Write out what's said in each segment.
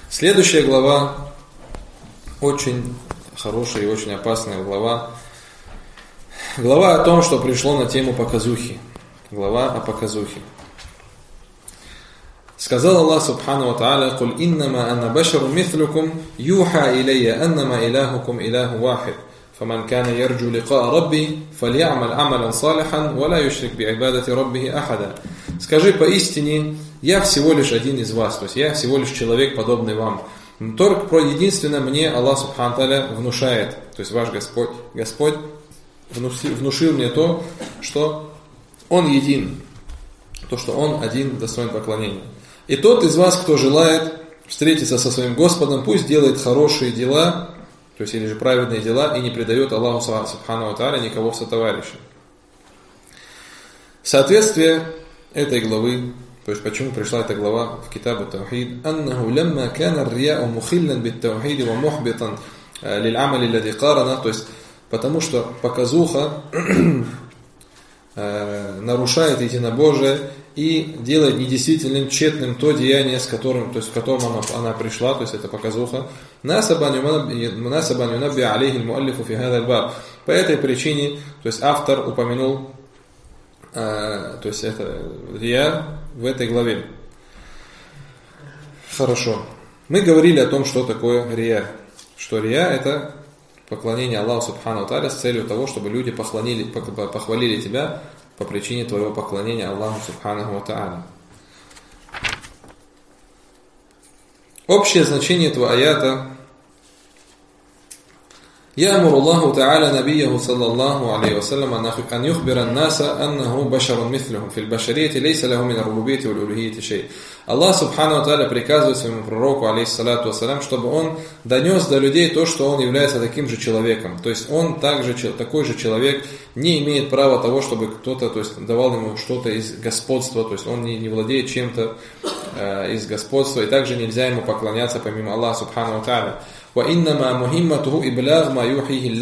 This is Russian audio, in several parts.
Следующая глава, очень хорошая и очень опасная глава. Глава о том, что пришло на тему показухи. Глава о показухе. Сказал Аллах Субхану ва Тааля: «Куль иннама анна башару мислюкум, юха илейя аннама илахукум илаху вахид. فمن كان يرجو لقاء ربي فليعمل عملا صالحا ولا يشرك بعبادة ربه أحدا». Скажи поистине, я всего лишь один из вас, то есть я всего лишь человек, подобный вам. Только единственно мне Аллах Субхану Тааля внушает, то есть ваш Господь внушил мне то, что Он един, то, что Он один достоин поклонения. И тот из вас, кто желает встретиться со своим Господом, пусть делает хорошие дела, то есть или же праведные дела, и не предает Аллаху Субхану ва Тааля никого в сотоварища. Соответствие этой главы, то есть почему пришла эта глава в Китабу Таухид, «Аннаху лямма кана р-рияу мухиллан бит-таухиди ва мухбитан лиль-амали лади карана», то есть потому что показуха нарушает единобожие и делает недействительным, тщетным то деяние, с которым, то есть в котором она пришла, то есть это показуха. По этой причине, то есть автор упомянул, то есть это рия в этой главе. Хорошо. Мы говорили о том, что такое рия. Что рия — это поклонение Аллаху Субхану ва Тааля с целью того, чтобы люди похвалили тебя по причине твоего поклонения Аллаху Субхану ва Тааля. Общее значение этого аята: يأمر الله تعالى نبيه صلى الله عليه وسلم أن يخبر الناس أنه بشر مثلهم في البشرية ليس له من الربوبية والألوهية شيء. Аллах Субхану ва Тааля приказывает своему пророку, алейхиссалату вассалям, чтобы он донес до людей то, что он является таким же человеком. То есть он такой же человек, не имеет права того, чтобы кто-то, то есть давал ему что-то из господства, то есть он не владеет чем-то из господства, и также нельзя ему поклоняться помимо Аллаха Субхану ва Тааля. وَإِنَّمَا مُهِمَّتُهُ إِبْلَاغُ مَا يُوحِيهِ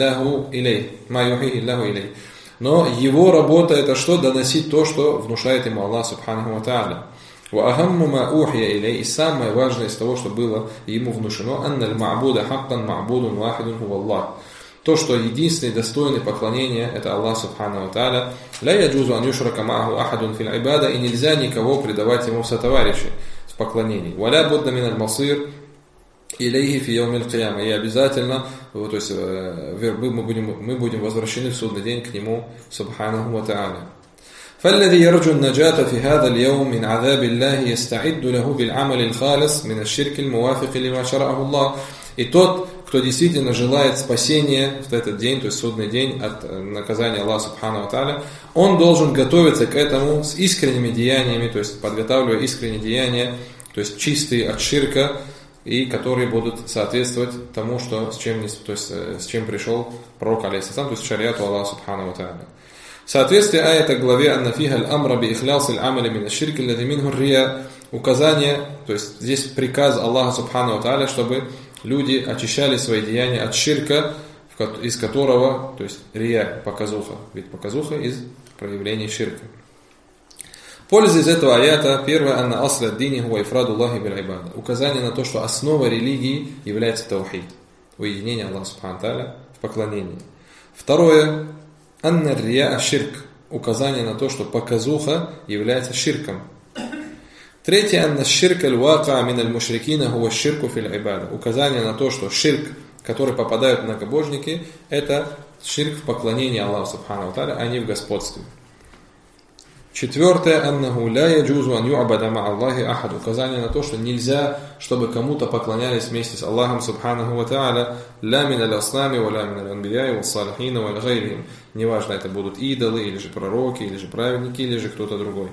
اللَّهُ إِلَيْهِ. Но его работа — это что? Доносить то, что внушает ему Аллах Субхану ва Тааля. وَأَهَمُّ мَا أُوحِيَ إِلَيْهِ. И самое важное из того, что было ему внушено: أَنَّ الْمَعْبُودَ حَقًّا مَعْبُودٌ وَاحِدٌ هُوَ اللَّهُ. То, что единственный достойный поклонения — это Аллах Субхану ва Тааля. لَا يَجُوزُ أَنْ يُشْرَكَ مَعَهُ أَحَدٌ فِي الْعِبَادَةِ. И нельзя никого предавать ему в сотоварищи в поклонении. وَلَا بُدَّ مِنَ الْمَصِيرِ илейхи фи яумил кияма. И обязательно, то есть мы будем возвращены в судный день к нему, субханаху ва тааля. فالذي يرجو النجاة في هذا اليوم من عذاب الله يستعد له بالعمل الخالص من الشرك الموافق لما شرعه الله. И тот, кто действительно желает спасения в этот день, то есть судный день, от наказания Аллаха Субхану ва Тааля, он должен готовиться к этому с искренними деяниями, то есть подготавливая искренние деяния, то есть чистые от ширка, и которые будут соответствовать тому, что, с чем пришел пророк, алейхиссалам, то есть шариату Аллаха Субхану ва Тааля. Соответствие аята главе «Анна фиха аль-амра би ихляс аль-амали мин аш-ширки аллади минху ар-рия». Указание, то есть здесь приказ Аллаха Субхану ва Тааля, чтобы люди очищали свои деяния от ширка, из которого, то есть рия, показуха. Ведь показуха из проявлений ширка. Польза из этого аята: первое, анна асля дини хуа ифраду Аллахи биль ибада. Указание на то, что основа религии является таухид, уединение Аллаха Субхану ва Тааля в поклонении. Второе, анна рия аш-ширк. Указание на то, что показуха является ширком. Третье, анна ширк аль-вака мин аль-мушрикина хуа ширку фил ибада. Указание на то, что ширк, который попадают многобожники, это ширк в поклонении Аллаху Субхану ва Тааля, а не в господстве. Четвертое, аннаху ля яджузу ан ю'абада ма Аллахи ахад. Указание на то, что нельзя, чтобы кому-то поклонялись вместе с Аллахом Субханаху ва Тааля, ля мин аль-аслами, ва ля мин аль-анбияи, ва салихина, ва аль-гайрихим. Неважно, это будут идолы, или же пророки, или же праведники, или же кто-то другой.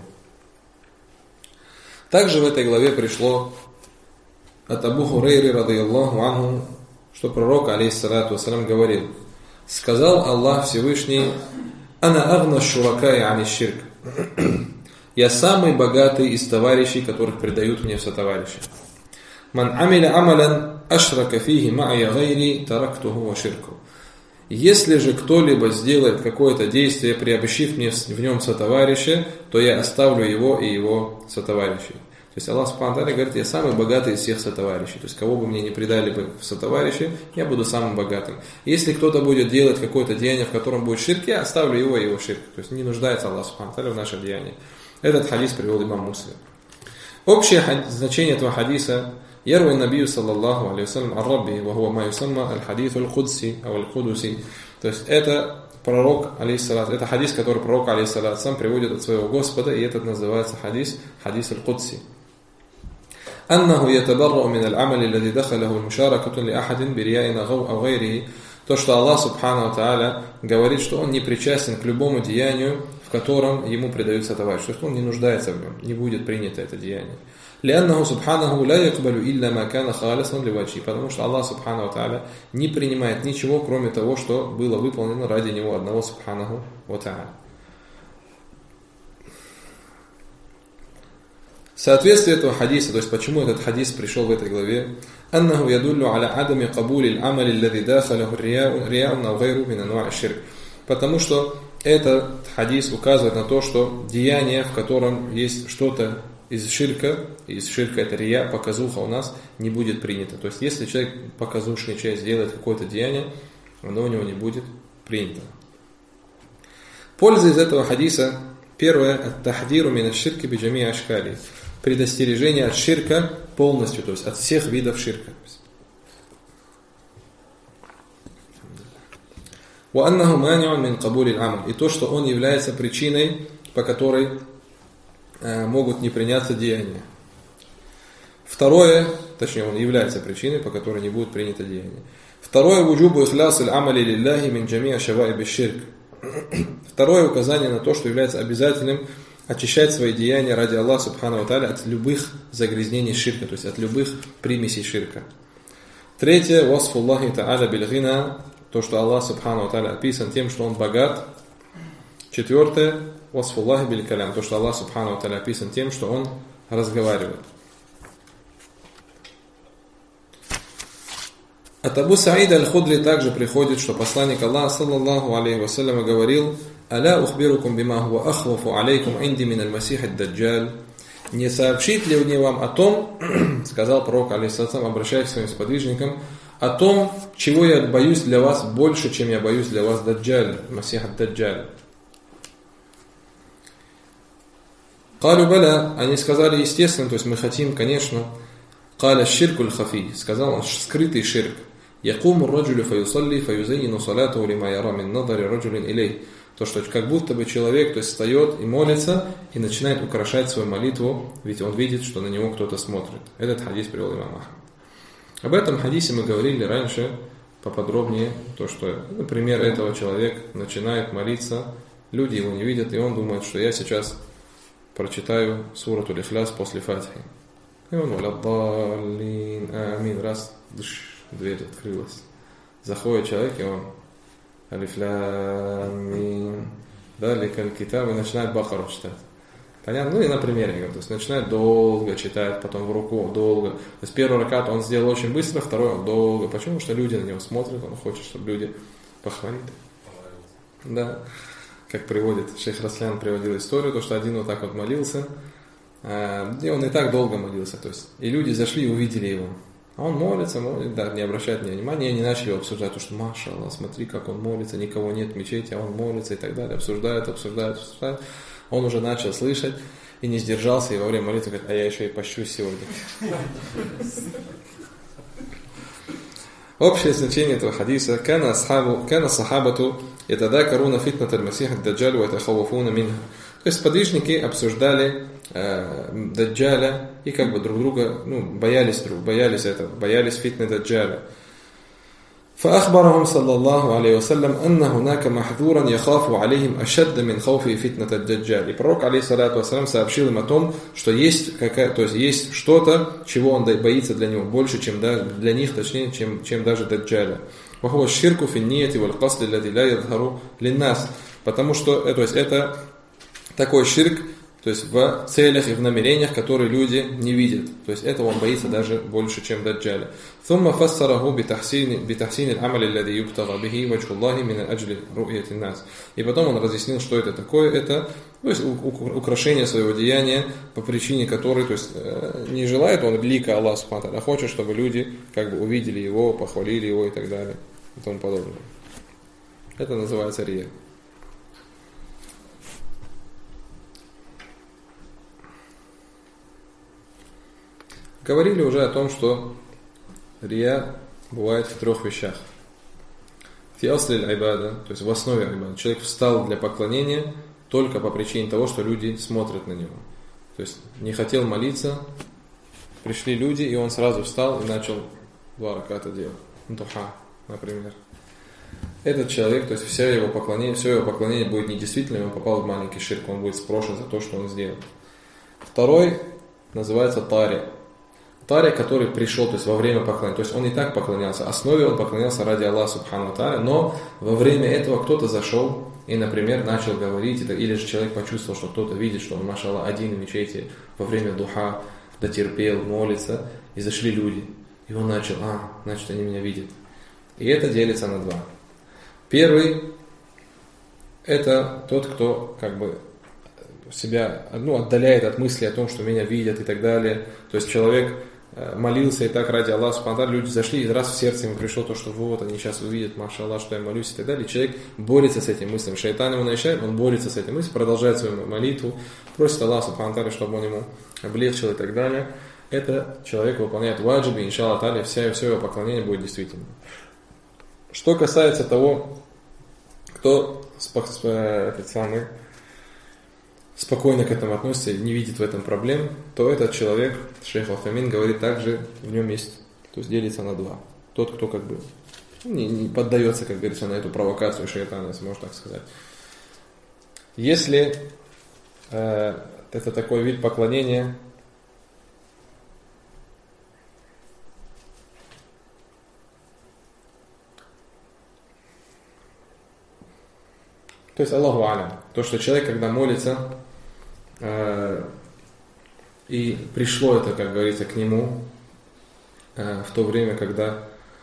Также в этой главе пришло от Абу Хурайры, радийаллаху анху, что пророк, алейхиссалату вассалям, говорил: сказал Аллах Всевышний: «Ана агна шуракай ани ширк». Я самый богатый из товарищей, которых предают мне в сотоварищи. «Ман амиля амалян ашрака фихи ма'я гайри тарактуху ва ширку». Если же кто-либо сделает какое-то действие, приобщив мне в нем сотоварища, то я оставлю его и его сотоварищей. есть Аллах Субхану Тааля говорит: я самый богатый из всех сотоварищей. То есть кого бы мне не предали бы в сотоварищи, я буду самым богатым. Если кто-то будет делать какое-то деяние, в котором будет ширк, я оставлю его и его ширк. То есть не нуждается Аллах Субхану Тааля в наших деяниях. Этот хадис привел имам Муслим. Общее значение этого хадиса: يروي النبي صلى الله عليه وسلم عن ربه وهو ما يسمى الحديث القدسي أو القدسي. То есть это пророк, алейхиссалат, это хадис, который пророк, алейхиссалат, сам приводит от своего Господа, и этот называется хадис аль-Кудси. أنه يتبرأ من العمل الذي دخله المشاركة لأحد برياء أو غيره. То, что Аллах Субхану Тааля говорит, что Он не причастен к любому деянию, в котором Ему предаются товарищи. То есть Он не нуждается в нем, не будет принято это деяние. لأنه سبحانه لا يقبل إلا ما كان خالصا لوجهه. Потому что Аллах Субхану Тааля не принимает ничего, кроме того, что было выполнено ради Него одного Субханаху ва Тааля. Соответствие этого хадиса, то есть почему этот хадис пришел в этой главе: أنه يدل على عدم قبول العمل الذي داخله رياء أو غيره من أنواع الشرك. Потому что этот хадис указывает на то, что деяние, в котором есть что-то из ширка это рия, показуха, у нас не будет принято. То есть если человек показушничает, сделает какое-то деяние, оно у него не будет принято. Польза из этого хадиса: первое, ат-тахдиру мин аш-ширки би джамии ашкали, предостережение от ширка полностью, то есть от всех видов ширка. Ва аннаху мани'ун мин кабули аль-амаль, и то, что он является причиной, по которой могут не приняться деяния. Второе, точнее, он является причиной, по которой не будет принято деяние. Второе, вуджубу ихляс аль-амали лилляхи мин джамии шаваиби ширк. Второе указание на то, что является обязательным очищать свои деяния ради Аллаха Субхану ва Тааля от любых загрязнений ширка, то есть от любых примесей ширка. Третье, васфуллахи та'аля бильгина, то, что Аллах Субхану ва Тааля описан тем, что Он богат. Четвертое, васфуллахи биль калям, то, что Аллах Субхану ва Тааля описан тем, что Он разговаривает. От Абу Саида аль-Худри также приходит, что посланник Аллаха саллаллаху алейхи вассаляма говорил: «Аля ухбирукум бима хуа ахвафу алейкум инди мин аль-масих ад-даджаль». Не сообщит ли мне вам о том, сказал пророк, алейхиссалам, обращаясь к своим сподвижникам, о том, чего я боюсь для вас больше, чем я боюсь для вас даджаль, масих ад-даджаль. Калю баля, они сказали: естественно, то есть мы хотим, конечно. Каля ширкуль хафи, сказал он, скрытый ширк. Якуму раджулю фаюсалли фаюзайину салату лима яра мин надари раджулин илей. То, что как будто бы человек, то есть встает и молится, и начинает украшать свою молитву, ведь он видит, что на него кто-то смотрит. Этот хадис привел имам Ахмад. Об этом хадисе мы говорили раньше поподробнее, то, что, например, этого человек начинает молиться, люди его не видят, и он думает, что я сейчас прочитаю сурату Аль-Ихляс после Фатихи. И он валяддаллин, амин, раз, дверь открылась. Заходит человек, и он алиф лам мим, даликаль китаб, и начинает Бакару читать. Понятно? Ну и на примере говорю, то есть начинает долго читать, потом в руку долго. То есть первый ракат он сделал очень быстро, второй он долго. Почему? Потому что люди на него смотрят, он хочет, чтобы люди похвалили. Да. Как приводит шейх Раслян, приводил историю, то что один вот так вот молился, и он и так долго молился, то есть, и люди зашли и увидели его. А он молится, да, не обращает на него внимания, и они начали его обсуждать, то что, маша Аллах, смотри, как он молится, никого нет в мечети, а он молится и так далее, обсуждают. Он уже начал слышать и не сдержался, и во время молитвы говорит: а я еще и пощусь сегодня. Общее значение этого хадиса: «Кана сахабату ятадакаруна фитнат аль-масих ад-даджаль ва ятахавафуна минха». То есть подвижники обсуждали даджаля и как бы друг друга, боялись фитны даджаля. فأخبرهم صلى الله عليه وسلم أن هناك محذورا يخاف عليهم أشد من خوفه فتنة الدجال. И пророк, алейхиссалату вассалям, сообщил им о том, что есть что-то, чего он боится для него больше, чем для них, точнее, чем даже даджаля. وهو الشرك في النية والقصد الذي لا يظهر للناس. Потому что, то есть это такой ширк, то есть в целях и в намерениях, которые люди не видят. То есть этого он боится даже больше, чем Даджаля. ثم فسره بتحسين العمل الذي يبتغى به وجه الله من أجل رؤية الناس. И потом он разъяснил, что это такое. Это, то есть, украшение своего деяния, по причине которой, то есть, не желает он лика Аллаха субхану ва тааля, а хочет, чтобы люди как бы увидели его, похвалили его и так далее и тому подобное. Это называется рия. Говорили уже о том, что рия бывает в 3 вещах. Фи аслиль айбада, то есть в основе айбада. Человек встал для поклонения только по причине того, что люди смотрят на него. То есть не хотел молиться, пришли люди, и он сразу встал и начал 2 раката делать. Духа, например. Этот человек, то есть все его поклонение будет недействительным, он попал в маленький ширк, он будет спрошен за то, что он сделал. Второй называется тари. Тари, который пришел, то есть во время поклонения, то есть он и так поклонялся, основе он поклонялся ради Аллаха субхану ва тааля, но во время этого кто-то зашел и, например, начал говорить, или же человек почувствовал, что кто-то видит, что он, машаллах, один в мечети во время духа дотерпел, молится, и зашли люди. И он начал, значит, они меня видят. И это делится на 2. Первый – это тот, кто как бы себя отдаляет от мысли о том, что меня видят и так далее. То есть человек молился и так ради Аллаха субхану ва тааля, люди зашли, и раз в сердце ему пришло то, что вот они сейчас увидят, машаллах, что я молюсь и так далее. И человек борется с этим мыслью. Шайтан ему наезжает, он борется с этим мыслью, продолжает свою молитву, просит Аллаха субхану ва тааля, чтобы он ему облегчил и так далее. Это человек выполняет ваджиби, иншаллах тааля, все его поклонение будет действительным. Что касается того, кто спокойно к этому относится и не видит в этом проблем, то этот человек, шейх Аль-Хамин говорит, также в нем есть, то есть делится на 2. Тот, кто как бы не поддается, как говорится, на эту провокацию шайтана, если можно так сказать. Если это такой вид поклонения, то есть Аллаху алям, то, что человек, когда молится, и пришло это, как говорится, к нему в то время, когда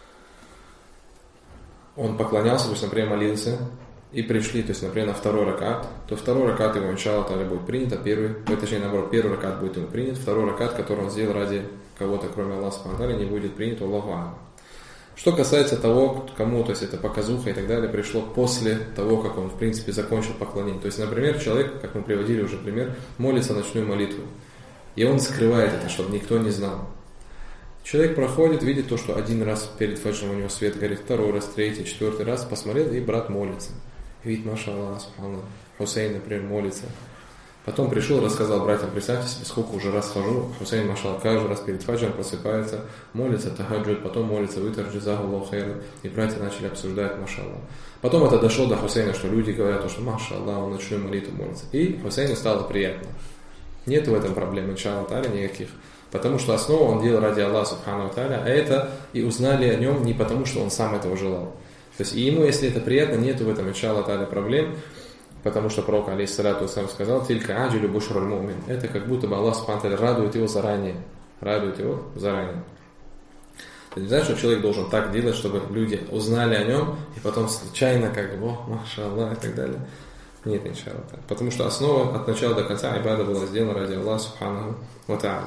он поклонялся, то есть, например, молился, и пришли, то есть, например, на 2 ракат, то 2 ракат его, иншаллах тааля, будет принят, а точнее, наоборот, 1 ракат будет ему принят, 2 ракат, который он сделал ради кого-то, кроме Аллаха субхану ва тааля, не будет принят, Аллаху алям. Что касается того, кому, то есть это показуха и так далее, пришло после того, как он, в принципе, закончил поклонение. То есть, например, человек, как мы приводили уже пример, молится ночную молитву. И он скрывает это, чтобы никто не знал. Человек проходит, видит то, что 1 раз перед фаджром у него свет горит, 2 раз, 3, 4 раз, посмотрел, и брат молится. Видит, машаллах, субханаллах, Хусейн, например, молится. Потом пришел, рассказал братьям, представьте себе, сколько уже раз хожу, Хусейн, машаллах, каждый раз перед фаджром просыпается, молится, тахаджуд, потом молится, витр, джазаху Аллаху хайран, и братья начали обсуждать, машаллах. Потом это дошло до Хусейна, что люди говорят, что машаллах, он ночную молитву молится. И Хусейну стало приятно. Нет в этом проблем, иншаллах тааля, никаких. Потому что основу он делал ради Аллаха субхану ва тааля, а это и узнали о нем не потому, что он сам этого желал. То есть и ему, если это приятно, нет в этом, иншаллах тааля, проблем. Потому что пророк, алейхиссалату вассалям, сказал, «Тилька аджилю бушруль мумин». Это как будто бы Аллах субхану ва тааля радует его заранее. Радует его заранее. Это не значит, что человек должен так делать, чтобы люди узнали о нем, и потом случайно как бы, машаллах, и так далее. Нет, иншаллах. Потому что основа от начала до конца ибада была сделана ради Аллаха субхану ва тааля.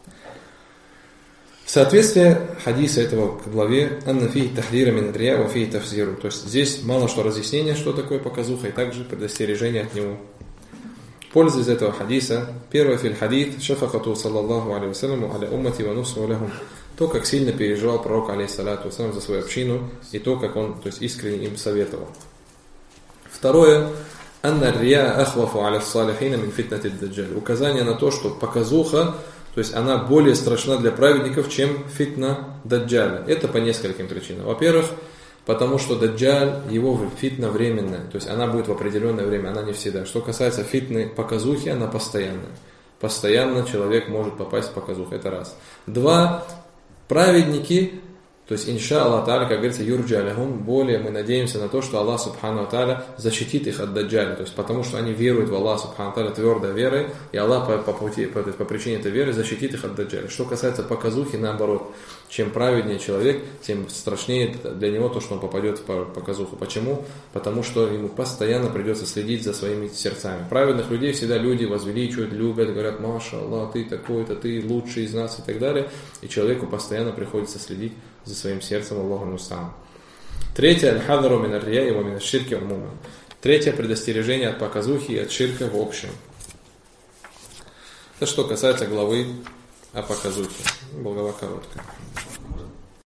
В соответствии хадиса этого к главе «Анна фи тахдира мин рия ва фи тафзиру». То есть здесь мало что разъяснение, что такое показуха, и также предостережение от него. Пользуясь этого хадиса, первое фил хадис шафакату саллаллаху алейхи вассаляму аля уммати ва нусу лахум. То, как сильно переживал пророк алейхиссалату вассалям за свою общину, и то, как он, то есть, искренне им советовал. Второе. «Анна рия ахвафу аля салихина мин фитнати даджаль». Указание на то, что показуха, то есть она более страшна для праведников, чем фитна даджаля. Это по нескольким причинам. Во-первых, потому что даджаль, его фитна временная, то есть она будет в определенное время, она не всегда. Что касается фитны показухи, она постоянная. Постоянно человек может попасть в показуху, это раз. 2. Праведники, То есть, инша Аллах Та'аля, как говорится, юрджа алихум, более мы надеемся на то, что Аллах Субхану Та'аля защитит их от даджаля. То есть, потому что они веруют в Аллах Субхану Та'аля твердой верой, и Аллах по причине этой веры защитит их от даджаля. Что касается показухи, наоборот, чем праведнее человек, тем страшнее для него то, что он попадет в показуху. Почему? Потому что ему постоянно придется следить за своими сердцами. Праведных людей всегда люди возвеличивают, любят, говорят: «Маша Аллах, ты такой-то, ты лучший из нас» и так далее. И человеку постоянно приходится следить за своим сердцем. Аллаху муста'ан. Третье, аль-хадару мин ар-рияи ва мин аш-ширки умуман. Третье предостережение от показухи и от ширка в общем. Это что касается главы о показухе. Глава короткая.